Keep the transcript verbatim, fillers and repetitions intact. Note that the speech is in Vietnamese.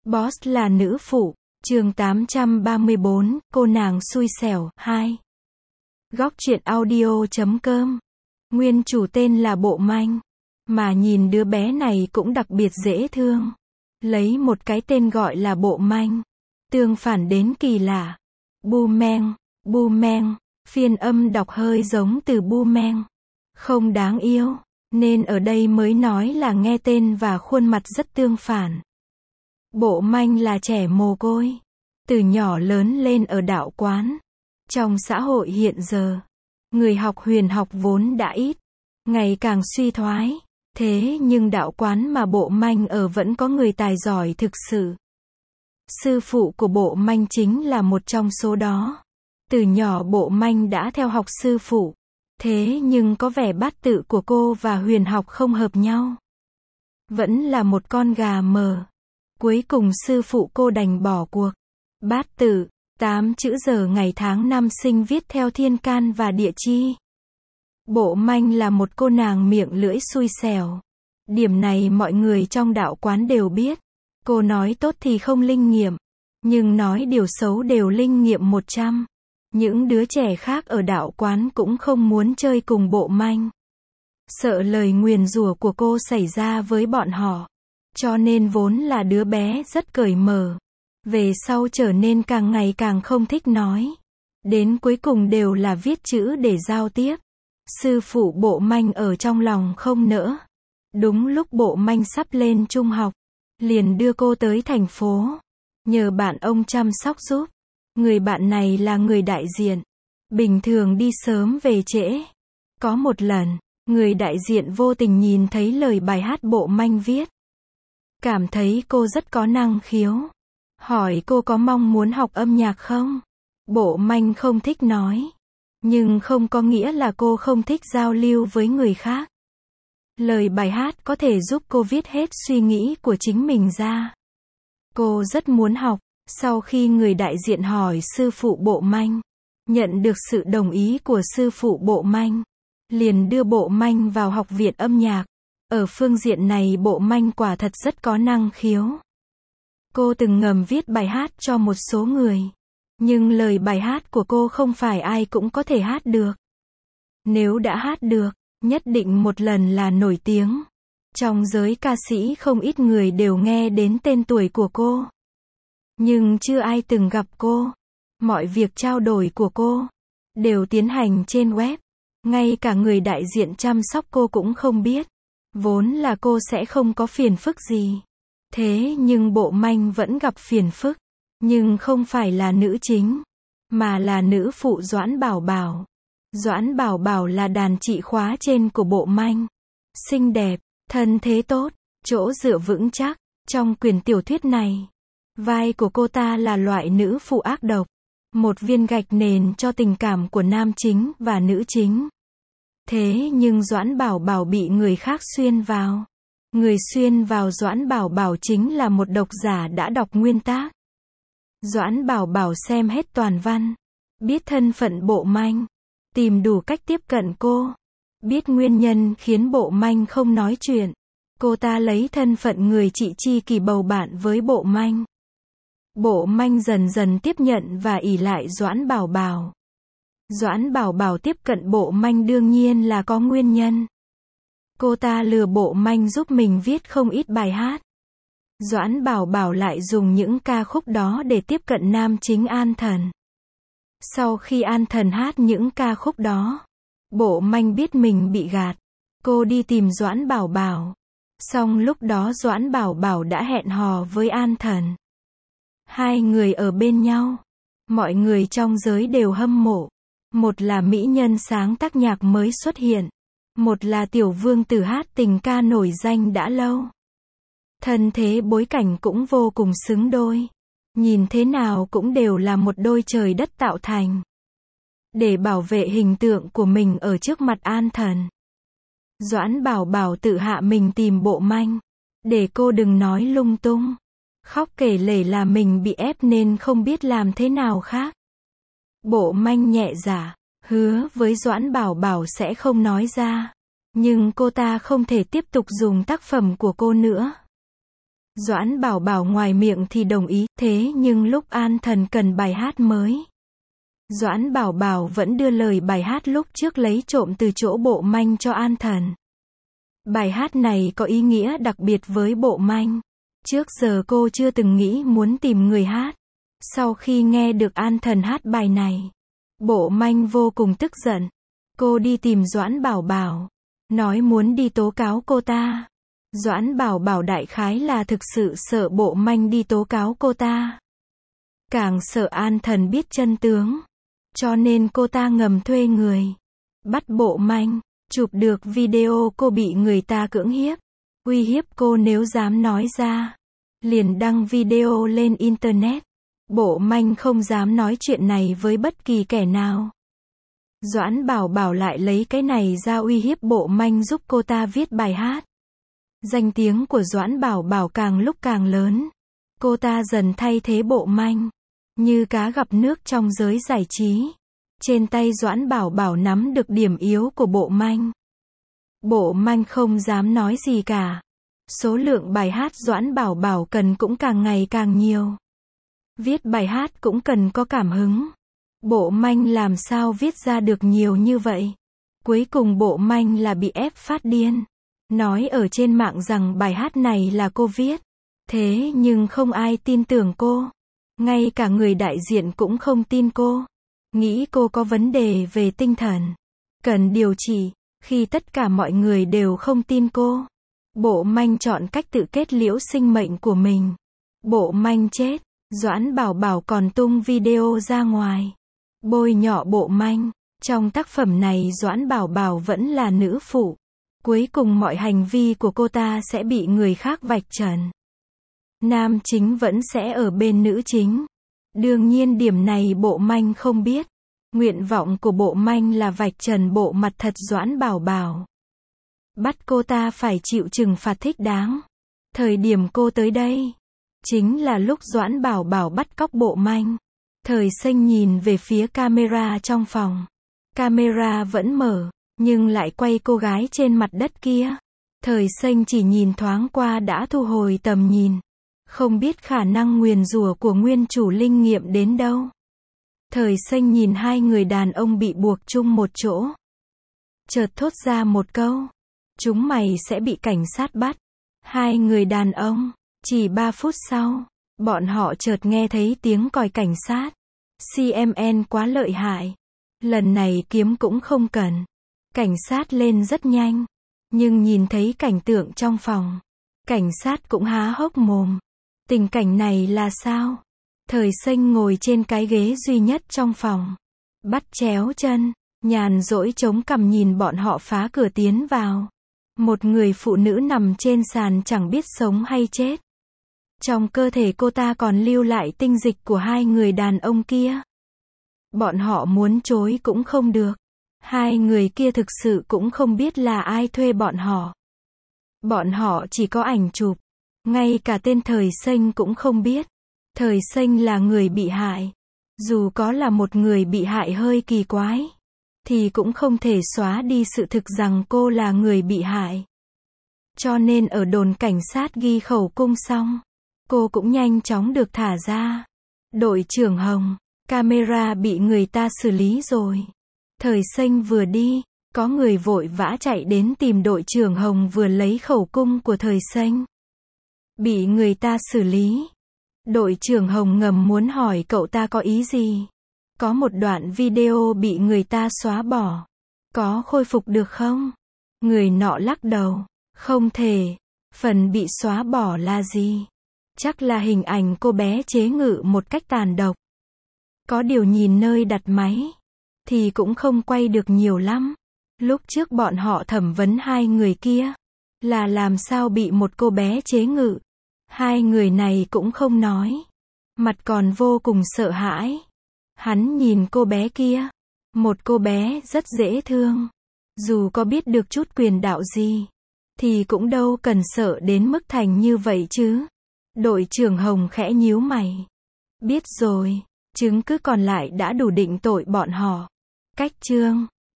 Boss là nữ phụ, chương tám trăm ba mươi bốn, cô nàng xui xẻo, hai. Góc truyện audio chấm com. Nguyên chủ tên là Bộ Manh, mà nhìn đứa bé này cũng đặc biệt dễ thương. Lấy một cái tên gọi là Bộ Manh, tương phản đến kỳ lạ. Bu meng, bu meng, phiên âm đọc hơi giống từ bu meng. Không đáng yêu, nên ở đây mới nói là nghe tên và khuôn mặt rất tương phản. Bộ Manh là trẻ mồ côi, từ nhỏ lớn lên ở đạo quán. Trong xã hội hiện giờ, người học huyền học vốn đã ít, ngày càng suy thoái. Thế nhưng đạo quán mà Bộ Manh ở vẫn có người tài giỏi thực sự. Sư phụ của Bộ Manh chính là một trong số đó. Từ nhỏ Bộ Manh đã theo học sư phụ. Thế nhưng có vẻ bát tự của cô và huyền học không hợp nhau. Vẫn là một con gà mờ. Cuối cùng sư phụ cô đành bỏ cuộc. Bát tự, tám chữ giờ ngày tháng năm sinh viết theo thiên can và địa chi. Bộ Manh là một cô nàng miệng lưỡi xui xẻo. Điểm này mọi người trong đạo quán đều biết. Cô nói tốt thì không linh nghiệm, nhưng nói điều xấu đều linh nghiệm một trăm. Những đứa trẻ khác ở đạo quán cũng không muốn chơi cùng Bộ Manh. Sợ lời nguyền rủa của cô xảy ra với bọn họ. Cho nên vốn là đứa bé rất cởi mở. Về sau trở nên càng ngày càng không thích nói. Đến cuối cùng đều là viết chữ để giao tiếp. Sư phụ Bộ Manh ở trong lòng không nỡ. Đúng lúc Bộ Manh sắp lên trung học, liền đưa cô tới thành phố. Nhờ bạn ông chăm sóc giúp. Người bạn này là người đại diện. Bình thường đi sớm về trễ. Có một lần, người đại diện vô tình nhìn thấy lời bài hát Bộ Manh viết. Cảm thấy cô rất có năng khiếu. Hỏi cô có mong muốn học âm nhạc không? Bộ Manh không thích nói. Nhưng không có nghĩa là cô không thích giao lưu với người khác. Lời bài hát có thể giúp cô viết hết suy nghĩ của chính mình ra. Cô rất muốn học. Sau khi người đại diện hỏi sư phụ Bộ Manh, nhận được sự đồng ý của sư phụ Bộ Manh, liền đưa Bộ Manh vào học viện âm nhạc. Ở phương diện này Bộ Manh quả thật rất có năng khiếu. Cô từng ngầm viết bài hát cho một số người. Nhưng lời bài hát của cô không phải ai cũng có thể hát được. Nếu đã hát được, nhất định một lần là nổi tiếng. Trong giới ca sĩ không ít người đều nghe đến tên tuổi của cô. Nhưng chưa ai từng gặp cô. Mọi việc trao đổi của cô đều tiến hành trên web. Ngay cả người đại diện chăm sóc cô cũng không biết. Vốn là cô sẽ không có phiền phức gì. Thế nhưng Bộ Manh vẫn gặp phiền phức. Nhưng không phải là nữ chính, mà là nữ phụ Doãn Bảo Bảo. Doãn Bảo Bảo là đàn chị khóa trên của Bộ Manh. Xinh đẹp, thân thế tốt, chỗ dựa vững chắc. Trong quyển tiểu thuyết này, vai của cô ta là loại nữ phụ ác độc. Một viên gạch nền cho tình cảm của nam chính và nữ chính. Thế nhưng Doãn Bảo Bảo bị người khác xuyên vào. Người xuyên vào Doãn Bảo Bảo chính là một độc giả đã đọc nguyên tác. Doãn Bảo Bảo xem hết toàn văn. Biết thân phận Bộ Manh. Tìm đủ cách tiếp cận cô. Biết nguyên nhân khiến Bộ Manh không nói chuyện. Cô ta lấy thân phận người chị tri kỷ bầu bạn với Bộ Manh. Bộ Manh dần dần tiếp nhận và ỷ lại Doãn Bảo Bảo. Doãn Bảo Bảo tiếp cận Bộ Manh đương nhiên là có nguyên nhân. Cô ta lừa Bộ Manh giúp mình viết không ít bài hát. Doãn Bảo Bảo lại dùng những ca khúc đó để tiếp cận nam chính An Thần. Sau khi An Thần hát những ca khúc đó, Bộ Manh biết mình bị gạt. Cô đi tìm Doãn Bảo Bảo. Xong lúc đó Doãn Bảo Bảo đã hẹn hò với An Thần. Hai người ở bên nhau. Mọi người trong giới đều hâm mộ. Một là mỹ nhân sáng tác nhạc mới xuất hiện. Một là tiểu vương tử hát tình ca nổi danh đã lâu. Thân thế bối cảnh cũng vô cùng xứng đôi. Nhìn thế nào cũng đều là một đôi trời đất tạo thành. Để bảo vệ hình tượng của mình ở trước mặt An Thần, Doãn Bảo Bảo tự hạ mình tìm Bộ Manh. Để cô đừng nói lung tung. Khóc kể lể là mình bị ép nên không biết làm thế nào khác. Bộ Manh nhẹ dạ, hứa với Doãn Bảo Bảo sẽ không nói ra. Nhưng cô ta không thể tiếp tục dùng tác phẩm của cô nữa. Doãn Bảo Bảo ngoài miệng thì đồng ý, thế nhưng lúc An Thần cần bài hát mới, Doãn Bảo Bảo vẫn đưa lời bài hát lúc trước lấy trộm từ chỗ Bộ Manh cho An Thần. Bài hát này có ý nghĩa đặc biệt với Bộ Manh. Trước giờ cô chưa từng nghĩ muốn tìm người hát. Sau khi nghe được An Thần hát bài này, Bộ Manh vô cùng tức giận. Cô đi tìm Doãn Bảo Bảo, nói muốn đi tố cáo cô ta. Doãn Bảo Bảo đại khái là thực sự sợ Bộ Manh đi tố cáo cô ta. Càng sợ An Thần biết chân tướng. Cho nên cô ta ngầm thuê người, bắt Bộ Manh, chụp được video cô bị người ta cưỡng hiếp, uy hiếp cô nếu dám nói ra, liền đăng video lên Internet. Bộ Manh không dám nói chuyện này với bất kỳ kẻ nào. Doãn Bảo Bảo lại lấy cái này ra uy hiếp Bộ Manh giúp cô ta viết bài hát. Danh tiếng của Doãn Bảo Bảo càng lúc càng lớn. Cô ta dần thay thế Bộ Manh, như cá gặp nước trong giới giải trí. Trên tay Doãn Bảo Bảo nắm được điểm yếu của Bộ Manh. Bộ Manh không dám nói gì cả. Số lượng bài hát Doãn Bảo Bảo cần cũng càng ngày càng nhiều. Viết bài hát cũng cần có cảm hứng. Bộ Manh làm sao viết ra được nhiều như vậy? Cuối cùng Bộ Manh là bị ép phát điên. Nói ở trên mạng rằng bài hát này là cô viết. Thế nhưng không ai tin tưởng cô. Ngay cả người đại diện cũng không tin cô. Nghĩ cô có vấn đề về tinh thần, cần điều trị. Khi tất cả mọi người đều không tin cô, Bộ Manh chọn cách tự kết liễu sinh mệnh của mình. Bộ Manh chết. Doãn Bảo Bảo còn tung video ra ngoài, bôi nhọ Bộ Manh. Trong tác phẩm này Doãn Bảo Bảo vẫn là nữ phụ. Cuối cùng mọi hành vi của cô ta sẽ bị người khác vạch trần. Nam chính vẫn sẽ ở bên nữ chính. Đương nhiên điểm này Bộ Manh không biết. Nguyện vọng của Bộ Manh là vạch trần bộ mặt thật Doãn Bảo Bảo. Bắt cô ta phải chịu trừng phạt thích đáng. Thời điểm cô tới đây, chính là lúc Doãn Bảo Bảo bắt cóc Bộ Manh. Thời Xanh nhìn về phía camera trong phòng. Camera vẫn mở, nhưng lại quay cô gái trên mặt đất kia. Thời Xanh chỉ nhìn thoáng qua đã thu hồi tầm nhìn. Không biết khả năng nguyền rủa của nguyên chủ linh nghiệm đến đâu. Thời Xanh nhìn hai người đàn ông bị buộc chung một chỗ. Chợt thốt ra một câu. Chúng mày sẽ bị cảnh sát bắt. Hai người đàn ông. Chỉ ba phút sau, bọn họ chợt nghe thấy tiếng còi cảnh sát. xê em en quá lợi hại. Lần này kiếm cũng không cần. Cảnh sát lên rất nhanh. Nhưng nhìn thấy cảnh tượng trong phòng, cảnh sát cũng há hốc mồm. Tình cảnh này là sao? Thời Xanh ngồi trên cái ghế duy nhất trong phòng, bắt chéo chân, nhàn rỗi chống cằm nhìn bọn họ phá cửa tiến vào. Một người phụ nữ nằm trên sàn chẳng biết sống hay chết. Trong cơ thể cô ta còn lưu lại tinh dịch của hai người đàn ông kia. Bọn họ muốn chối cũng không được. Hai người kia thực sự cũng không biết là ai thuê bọn họ. Bọn họ chỉ có ảnh chụp. Ngay cả tên Thời Xanh cũng không biết. Thời Xanh là người bị hại. Dù có là một người bị hại hơi kỳ quái, thì cũng không thể xóa đi sự thực rằng cô là người bị hại. Cho nên ở đồn cảnh sát ghi khẩu cung xong, cô cũng nhanh chóng được thả ra. Đội trưởng Hồng, camera bị người ta xử lý rồi. Thời Xanh vừa đi, có người vội vã chạy đến tìm đội trưởng Hồng vừa lấy khẩu cung của Thời Xanh. Bị người ta xử lý. Đội trưởng Hồng ngầm muốn hỏi cậu ta có ý gì. Có một đoạn video bị người ta xóa bỏ. Có khôi phục được không? Người nọ lắc đầu. Không thể. Phần bị xóa bỏ là gì? Chắc là hình ảnh cô bé chế ngự một cách tàn độc. Có điều nhìn nơi đặt máy, thì cũng không quay được nhiều lắm. Lúc trước bọn họ thẩm vấn hai người kia, là làm sao bị một cô bé chế ngự. Hai người này cũng không nói. Mặt còn vô cùng sợ hãi. Hắn nhìn cô bé kia. Một cô bé rất dễ thương. Dù có biết được chút quyền đạo gì, thì cũng đâu cần sợ đến mức thành như vậy chứ. Đội trưởng Hồng khẽ nhíu mày. Biết rồi, chứng cứ còn lại đã đủ định tội bọn họ. Cách chương